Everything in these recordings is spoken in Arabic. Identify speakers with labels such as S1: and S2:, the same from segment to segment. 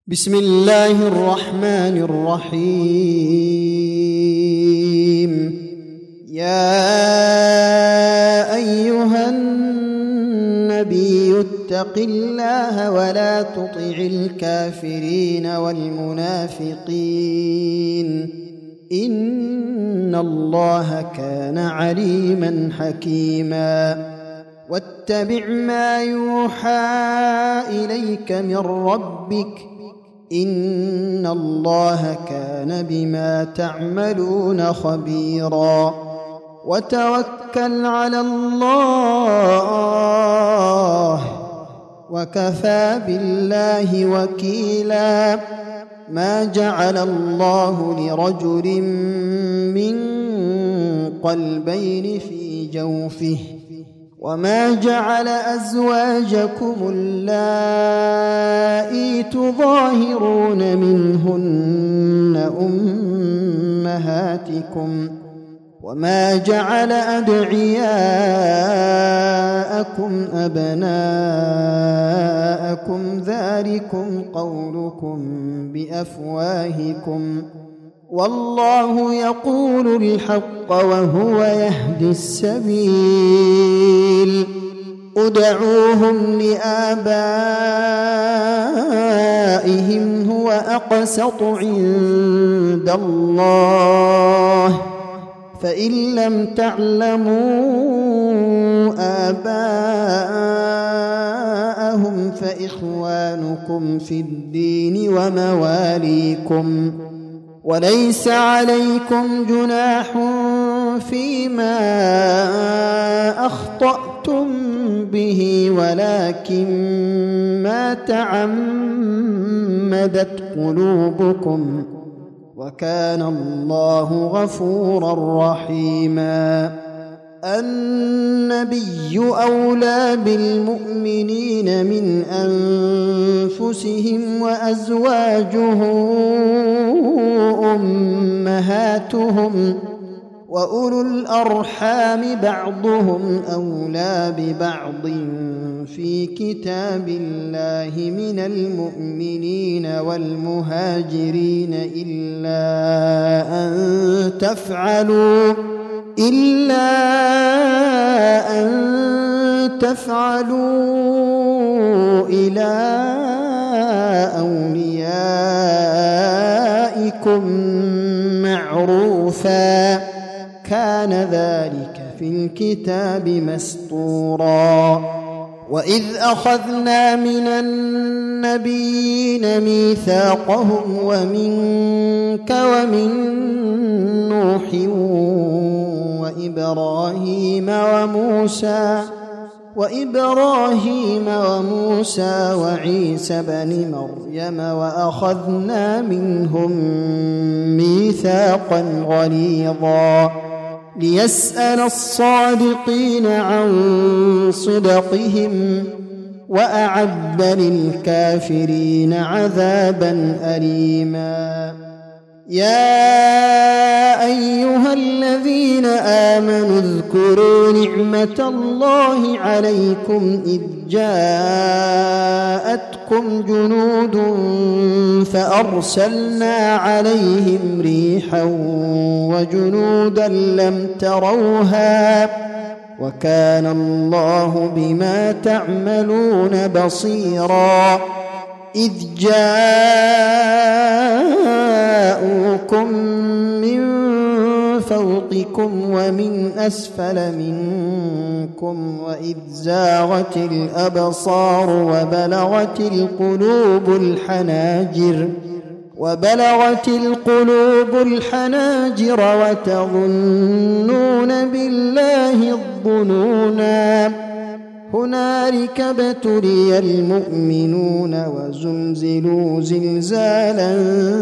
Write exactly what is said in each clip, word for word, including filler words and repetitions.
S1: بسم الله الرحمن الرحيم. يا أيها النبي اتق الله ولا تطع الكافرين والمنافقين إن الله كان عليما حكيما. واتبع ما يوحى إليك من ربك إن الله كان بما تعملون خبيرا. وتوكل على الله وكفى بالله وكيلا. ما جعل الله لرجل من قلبين في جوفه وما جعل أزواجكم اللائي تظاهرون منهن أمهاتكم وما جعل أدعياءكم أبناءكم ذلكم قولكم بأفواهكم والله يقول الحق وهو يهدي السبيل. ادعوهم لآبائهم هو أقسط عند الله فإن لم تعلموا آباءهم فإخوانكم في الدين ومواليكم وليس عليكم جناح فيما أخطأتم به ولكن ما تعمدت قلوبكم وكان الله غفورا رحيما. النبي أولى بالمؤمنين من أنفسهم وأزواجه أمهاتهم وأولو الأرحام بعضهم أولى ببعض في كتاب الله من المؤمنين والمهاجرين إلا أن تفعلوا إلا أن تفعلوا إلى أوليائكم معروفا كان ذلك في الكتاب مسطورا. وإذ أخذنا من النبيين ميثاقهم ومنك ومن نوح وإبراهيم وموسى وإبراهيم وموسى وعيسى بن مريم وأخذنا منهم ميثاقا غليظا ليسأل الصادقين عن صدقهم وأعد للكافرين عذابا أليما. يا أيها الذين آمنوا اذكروا نعمة الله عليكم إذ جاءتكم جنود فأرسلنا عليهم ريحا وجنودا لم تروها وكان الله بما تعملون بصيرا. إذ جاءوكم من فوقكم ومن أسفل منكم وإذ زاغت الأبصار وبلغت القلوب الحناجر وبلغت القلوب الحناجر وتظنون بالله الظنونا. هنالك ابتلي المؤمنون وزلزلوا زلزالا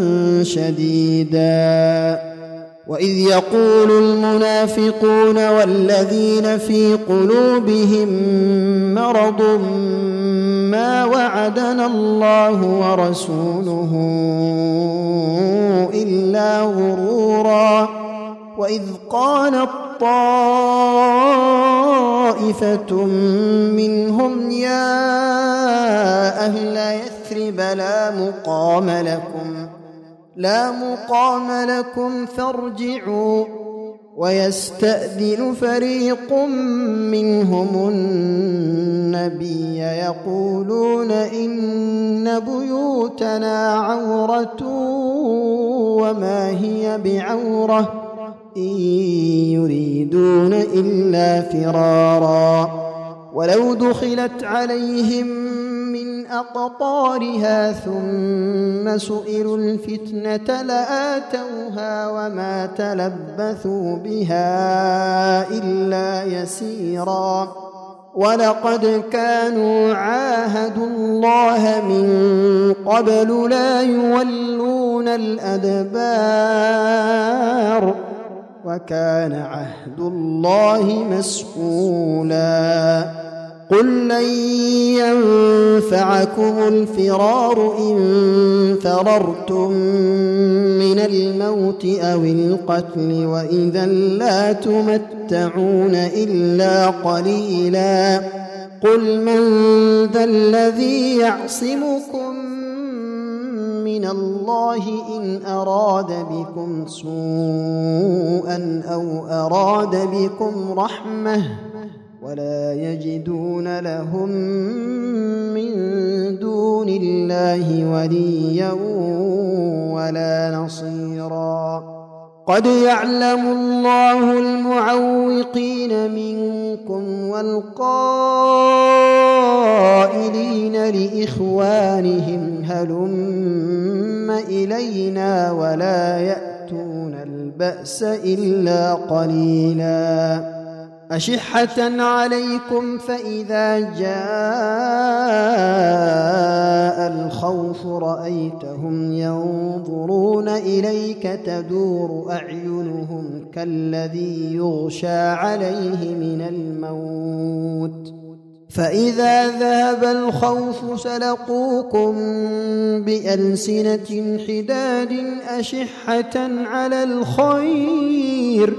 S1: شديدا. وإذ يقول المنافقون والذين في قلوبهم مرض ما وعدنا الله ورسوله إلا غرورا. وإذ قالت طائفة منهم يا أهل يثرب يثرب لا مقام لكم لا مقام لكم فارجعوا ويستأذن فريق منهم النبي يقولون إن بيوتنا عورة وما هي بعورة إن يريدون إلا فرارا ولو دخلت عليهم من أقطارها ثم سئلوا الفتنة لآتوها وما تلبثوا بها إلا يسيرا ولقد كانوا عاهدوا الله من قبل لا يولون الأدبار وكان عهد الله مسؤولا قل لن ينفعكم الفرار إن فررتم من الموت أو القتل وإذا لا تمتعون إلا قليلا قل من ذا الذي يعصمكم من الله إن أراد بكم سوءا أو أراد بكم رحمة ولا يجدون لهم من دون الله وليا ولا نصيرا قد يعلم الله المعوقين منكم والقائلين لإخوانهم هلم إلينا ولا يأتون البأس إلا قليلا أشحة عليكم فإذا جاء الخوف رأيتهم ينظرون إليك تدور أعينهم كالذي يغشى عليه من الموت فإذا ذهب الخوف سلقوكم بألسنة حداد أشحة على الخير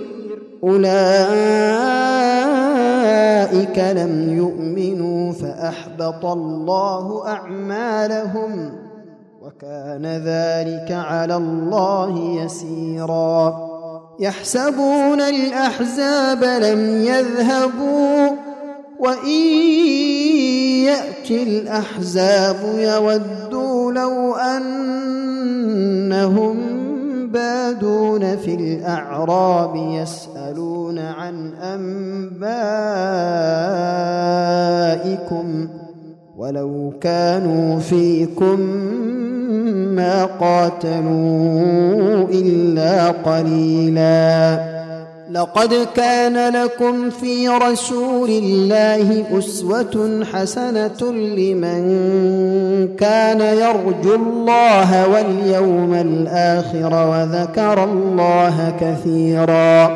S1: أولئك لم يؤمنوا فأحبط الله أعمالهم وكان ذلك على الله يسيرا يحسبون الأحزاب لم يذهبوا وإن يأتي الأحزاب يودوا لو أنهم بادون في الأعراب يسألون عن أنبائكم ولو كانوا فيكم ما قاتلوا إلا قليلا لقد كان لكم في رسول الله أسوة حسنة لمن كان يرجو الله واليوم الآخر وذكر الله كثيرا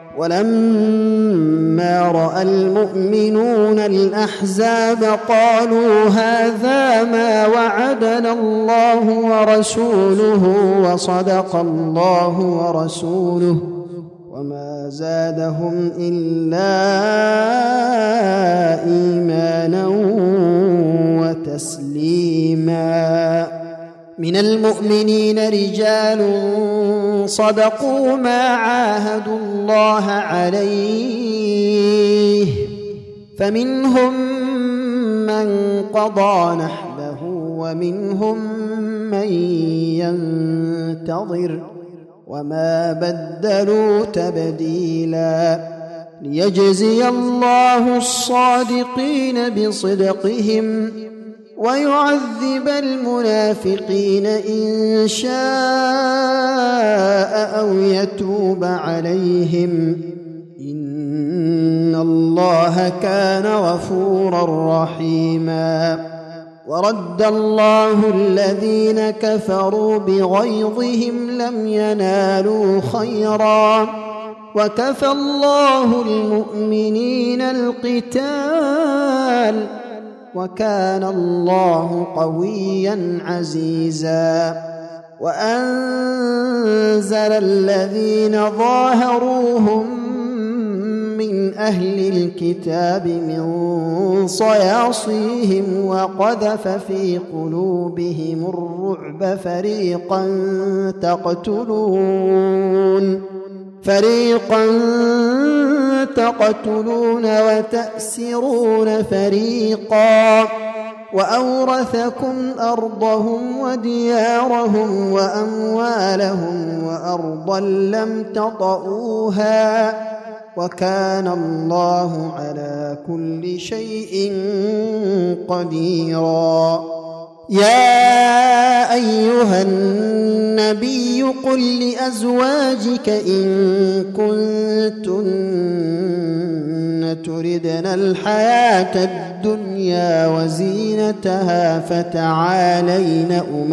S1: ولما رأى المؤمنون الأحزاب قالوا هذا ما وعدنا الله ورسوله وصدق الله ورسوله وما زادهم إلا إيمانا وتسليما من المؤمنين رجال صدقوا ما عاهدوا الله عليه فمنهم من قضى نحبه ومنهم من ينتظر وما بدلوا تبديلا ليجزي الله الصادقين بصدقهم ويعذب المنافقين إن شاء أو يتوب عليهم إن الله كان غفورا رحيما ورد الله الذين كفروا بغيظهم لم ينالوا خيرا وكفى الله المؤمنين القتال وكان الله قويا عزيزا وأنزل الذين ظاهروهم من أهل الكتاب من صياصيهم وقذف في قلوبهم الرعب فريقا تقتلون فريقا تقتلون وتأسرون فريقا وأورثكم أرضهم وديارهم وأموالهم وأرضا لم تطئوها وكان الله على كل شيء قديرا. يا أيها النبي قل لأزواجك إن كنتن تردن الحياة الدنيا وزينتها فتعالين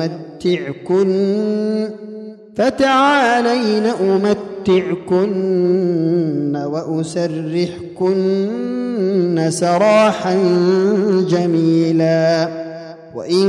S1: أمتعكن فتعالين أمتعكن وأسرحكن سراحا جميلا. وإن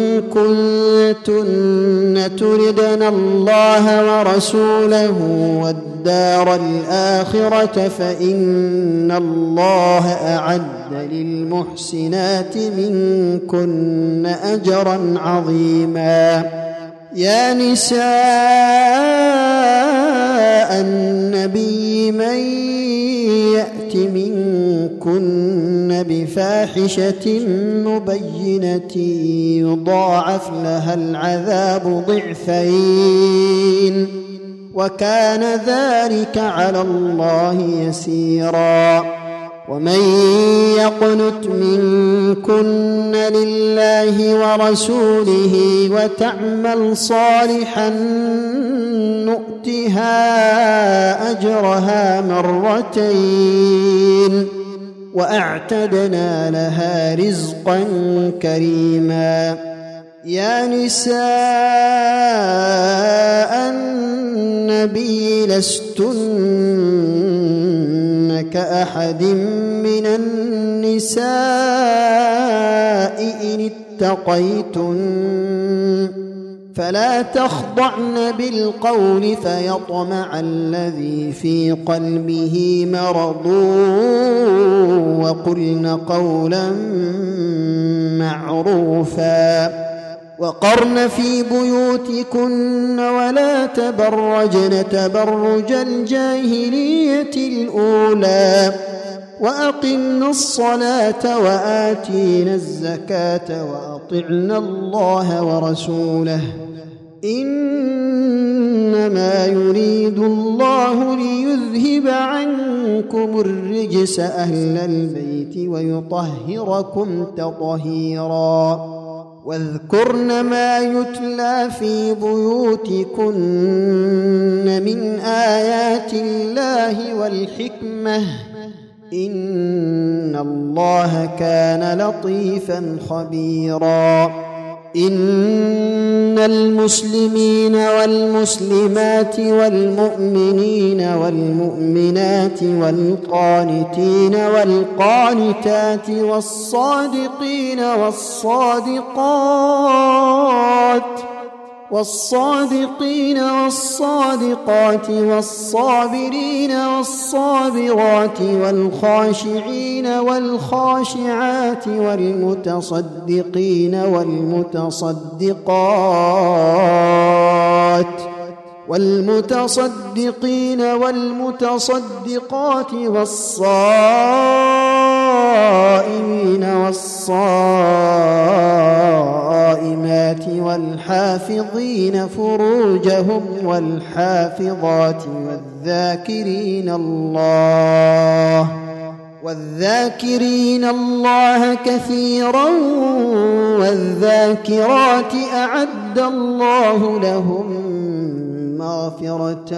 S1: كنتن تردن الله ورسوله والدار الآخرة فإن الله أعد للمحسنات منكن أجرا عظيما. يا نساء النبي من يأت منكن بفاحشة مبينة يضاعف لها العذاب ضعفين وكان ذلك على الله يسيرا. ومن يقنت منكن لله ورسوله وتعمل صالحا نؤتها أجرها مرتين وأعتدنا لها رزقا كريما. يا نساء النبي لستن كأحد من النساء إن اتقيتن فلا تخضعن بالقول فيطمع الذي في قلبه مرض وقلن قولا معروفا. وقرن في بيوتكن ولا تبرجن تبرج الجاهلية الأولى وأقمنا الصلاة وآتينا الزكاة وأطعنا الله ورسوله إنما يريد الله ليذهب عنكم الرجس أهل البيت ويطهركم تطهيرا. واذكرن ما يتلى في بيوتكن من آيات الله والحكمة إن الله كان لطيفا خبيرا. إن المسلمين والمسلمات والمؤمنين والمؤمنات والقانتين والقانتات والصادقين والصادقات والصادقين والصادقات والصابرين والصابرات والخاشعين والخاشعات والمتصدقين والمتصدقات والمتصدقين والمتصدقات والصائمين والصائمات والحافظين فروجهم والحافظات والذاكرين الله والذاكرين الله كثيرا والذاكرات أعد الله لهم مغفرة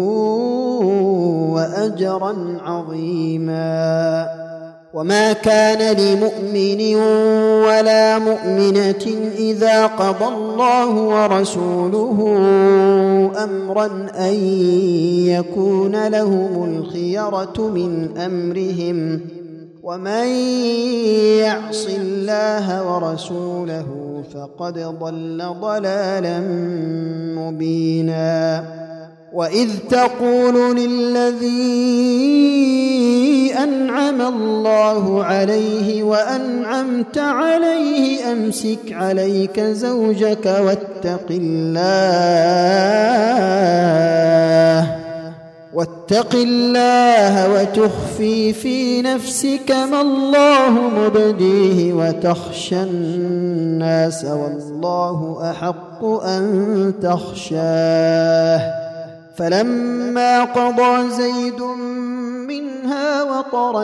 S1: وأجرا عظيما. وما كان لمؤمن ولا مؤمنة إذا قضى الله ورسوله أمرا أن يكون لهم الخيرة من أمرهم ومن يعص الله ورسوله فقد ضل ضلالا مبينا. وإذ تقول للذي أنعم الله عليه وأنعمت عليه أمسك عليك زوجك واتق الله واتق الله وتخفي في نفسك ما الله مبديه وتخشى الناس والله أحق أن تخشاه فلما قضى زيد منها وطرا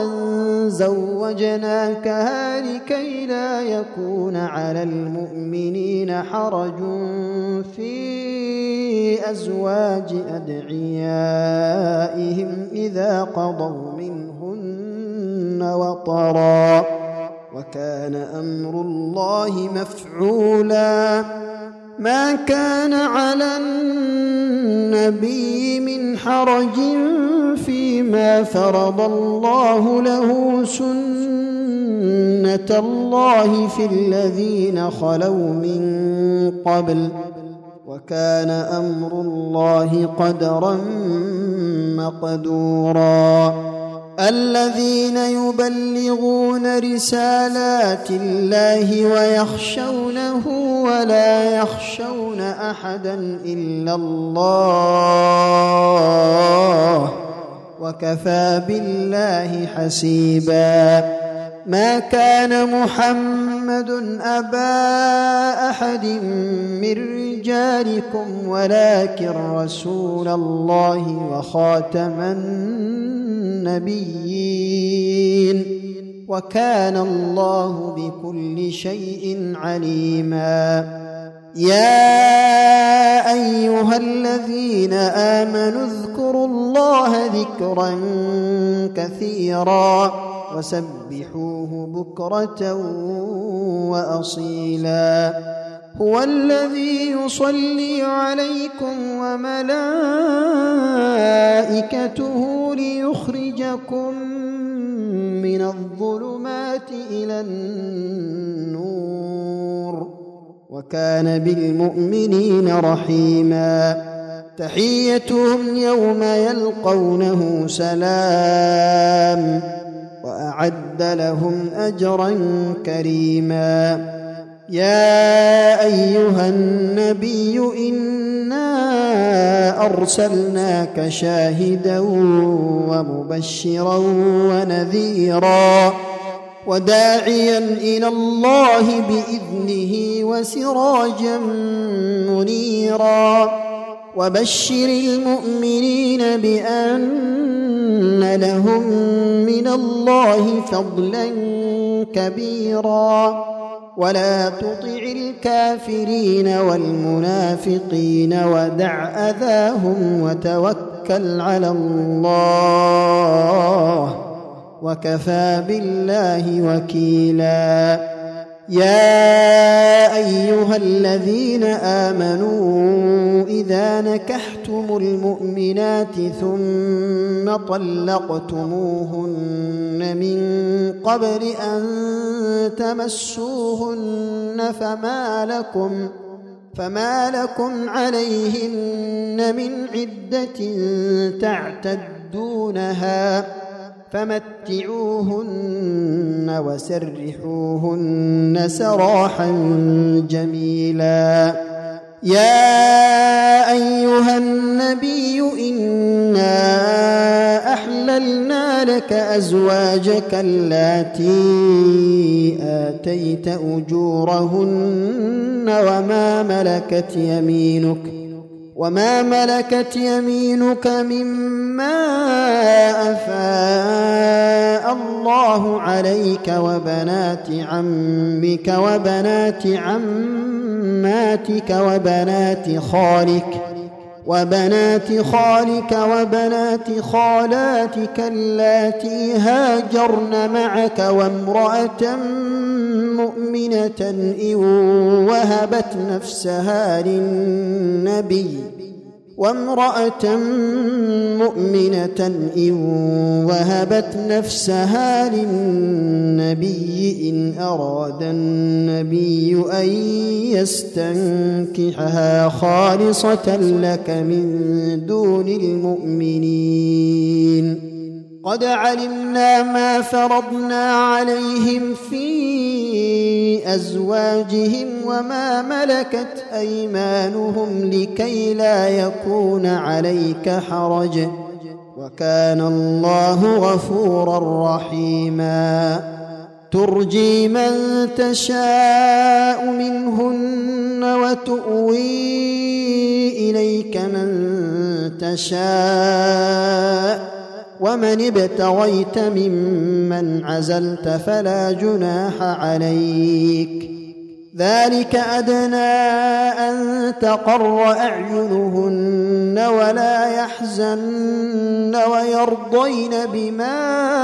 S1: زوجناكها لكي لا يكون على المؤمنين حرج في أزواج أدعيائهم إذا قضوا منهن وطرا وكان أمر الله مفعولا ما كان على النبي من حرج فيما فرض الله له سنة الله في الذين خلوا من قبل وكان أمر الله قدرا مقدورا الذين يبلغون رسالات الله ويخشونه ولا يخشون أحدا إلا الله وكفى بالله حسيبا ما كان محمد أبا أحد من رجالكم ولكن رسول الله وخاتم النبيين وكان الله بكل شيء عليما يا أيها الذين آمنوا اذكروا الله ذكرا كثيرا وسبحوه بكرة وأصيلا هو الذي يصلي عليكم وملائكته ليخرجكم من الظلمات إلى النور وكان بالمؤمنين رحيما تحيتهم يوم يلقونه سلام وأعد لهم أجرا كريما يا أيها النبي إنا أرسلناك شاهدا ومبشرا ونذيرا وداعيا إلى الله بإذنه وسراجا منيرا وبشر المؤمنين بأن لهم من الله فضلا كبيرا ولا تطع الكافرين والمنافقين ودع أذاهم وتوكل على الله وكفى بالله وكيلا يا أيها الذين آمنوا إذا نكحتم المؤمنات ثم طلقتموهن من قبل أن تمسوهن فما لكم فما لكم عليهن من عدة تعتدونها فمتعوهن وسرحوهن سراحا جميلا يا أيها النبي إنا أحللنا لك أزواجك اللاتي آتيت أجورهن وما ملكت يمينك وما ملكت يمينك مما أفاء الله عليك وبنات عمك وبنات عماتك وبنات خالك وبنات خالك وبنات خالاتك اللاتي هاجرن معك وامرأة مؤمنة إن وهبت نفسها للنبي وامرأة مؤمنة إن وهبت نفسها للنبي إن أراد النبي أن يستنكحها خالصة لك من دون المؤمنين. قد علمنا ما فرضنا عليهم في أزواجهم وما ملكت أيمانهم لكي لا يكون عليك حرج، وكان الله غفورا رحيما. ترجي من تشاء منهن وتؤوي إليك من تشاء، ومن ابتغيت ممن عزلت فلا جناح عليك. ذلك أدنى أن تقر أعينهن ولا يحزن ويرضين بما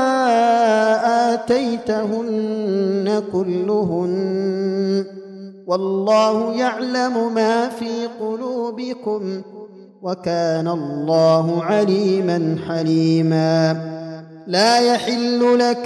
S1: آتيتهن كلهن، والله يعلم ما في قلوبكم، وكان الله عليما حليما. لا يحل لك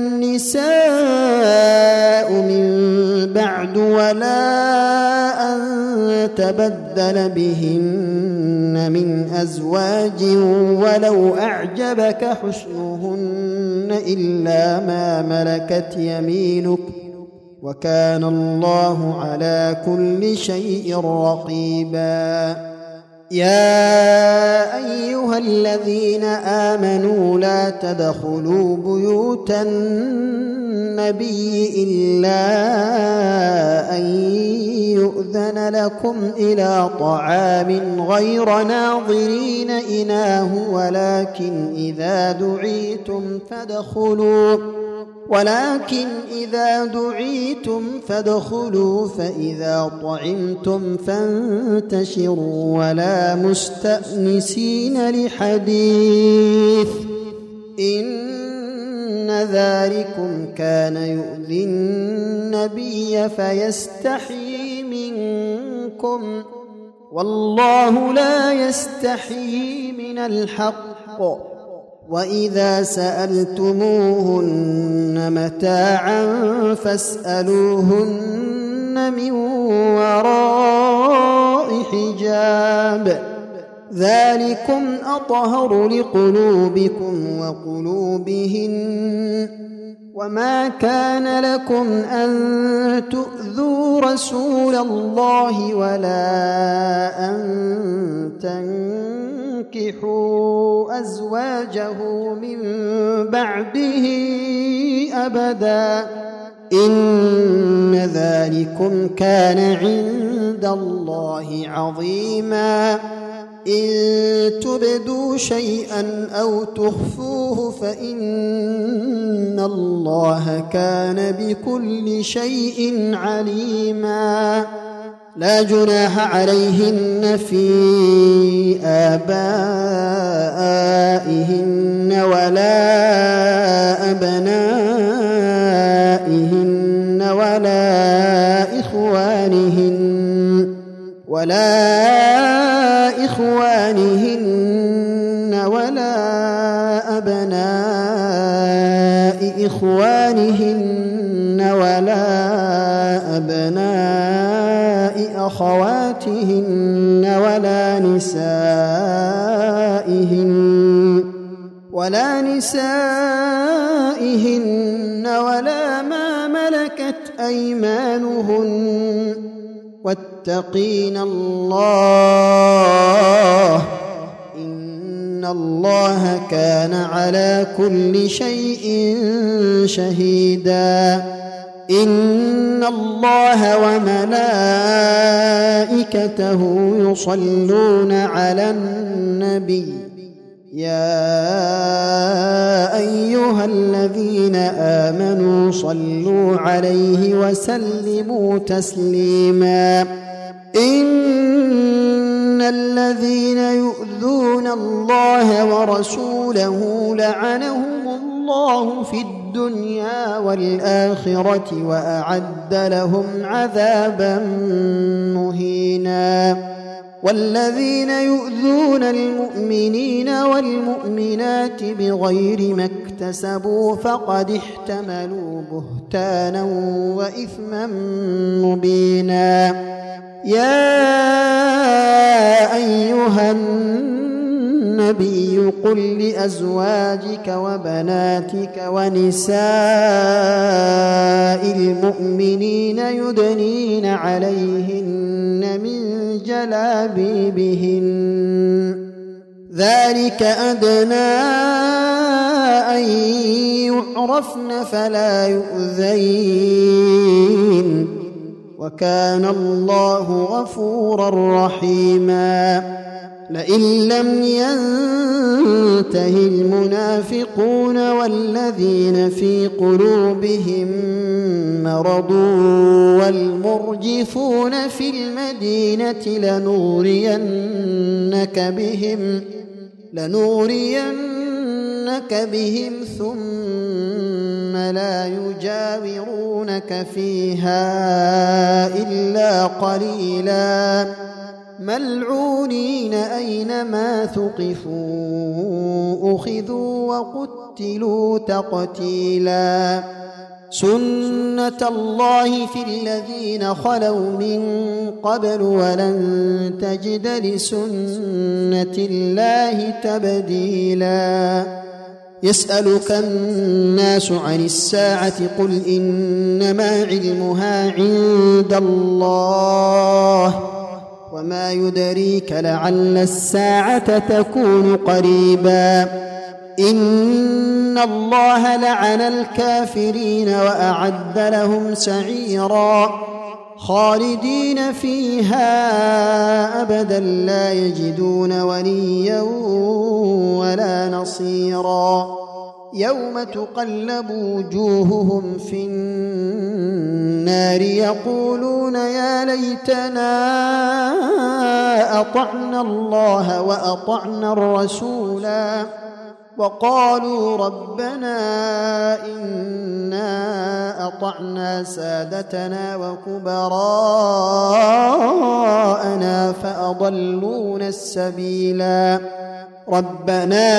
S1: النساء من بعد ولا أن تبدل بهن من أزواج ولو أعجبك حسنهن إلا ما ملكت يمينك، وكان الله على كل شيء رقيبا. يا أيها الذين آمنوا لا تدخلوا بيوت النبي إلا أن يؤذن لكم إلى طعام غير ناظرين إناه، ولكن إذا دعيتم فادخلوا ولكن إذا دعيتم فادخلوا فإذا طعمتم فانتشروا ولا مستأنسين لحديث، إن ذلكم كان يؤذي النبي فيستحيي منكم، والله لا يستحيي من الحق. وإذا سألتموهن متاعا فاسألوهن من وراء حجاب، ذلكم أطهر لقلوبكم وقلوبهن. وما كان لكم أن تؤذوا رسول الله ولا أن تنكحوا أزواجه من بعده أبدا، إن ذلكم كان عند الله عظيما. إن تبدوا شيئا أو تخفوه فإن الله كان بكل شيء عليما. لا جناح عليهن في آبائهن ولا أبنائهن ولا إخوانهن ولا إخوانهن ولا أبناء إخوانهن ولا أبناء أخواتهن ولا نسائهن ولا نسائهن ولا ما ملكت أيمانهن، واتقين الله إن الله كان على كل شيء شهيدا. إن الله وملائكته يصلون على النبي يا أيها الذين آمنوا صلوا عليه وسلموا تسليما. إن الذين يؤذون الله ورسوله لعنهم الله في الدنيا والآخرة وأعد لهم عذابا مهينا. والذين يؤذون المؤمنين والمؤمنات بغير ما اكتسبوا فقد احتملوا بهتانا وإثما مبينا. يا أيها النبي قل لأزواجك وبناتك ونساء المؤمنين يدنين عليهن من جلابيبهن ذلك أدنى أن يعرفن فلا يؤذين وكان الله غفورا رحيما. لئن لم ينته المنافقون والذين في قلوبهم مرض والمرجفون في المدينة لنغرينك بهم لنغرينك بهم ثم لا يجاورونك فيها إلا قليلا ملعونين أينما ثقفوا أخذوا وقتلوا تقتيلا. سنة الله في الذين خلوا من قبل ولن تجد لسنة الله تبديلا. يسألك الناس عن الساعة قل إنما علمها عند الله وما يدريك لعل الساعة تكون قريبا. إن الله لعن الكافرين وأعد لهم سعيرا خالدين فيها أبدا لا يجدون وليا ولا نصيرا. يوم تقلب وجوههم في النار يقولون يا ليتنا أطعنا الله وأطعنا الرسولا وقالوا ربنا إنا أطعنا سادتنا وكبراءنا فأضلونا السبيلا. ربنا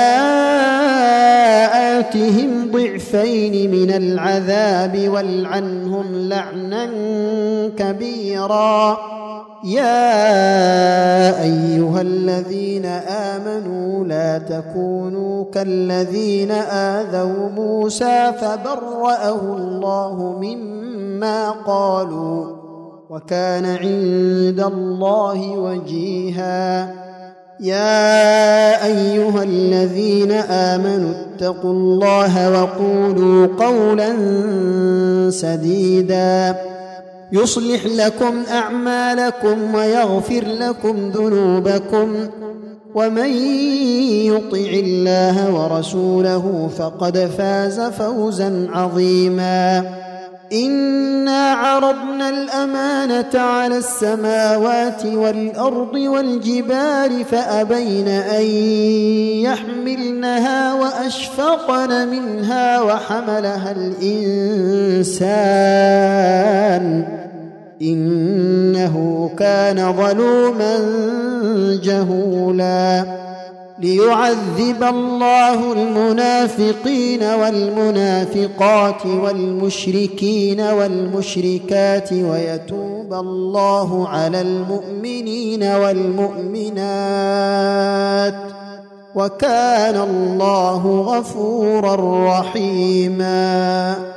S1: آتهم ضعفين من العذاب والعنهم لعنا كبيرا. يا أيها الذين آمنوا لا تكونوا كالذين آذوا موسى فبرأه الله مما قالوا وكان عند الله وجيها. يا أيها الذين آمنوا اتقوا الله وقولوا قولا سديدا يصلح لكم أعمالكم ويغفر لكم ذنوبكم ومن يطع الله ورسوله فقد فاز فوزا عظيما. إنا عرضنا الأمانة على السماوات والأرض والجبال فأبين أن يحملنها وأشفقن منها وحملها الإنسان إنه كان ظلوما جهولا. ليعذب الله المنافقين والمنافقات والمشركين والمشركات ويتوب الله على المؤمنين والمؤمنات وكان الله غفورا رحيما.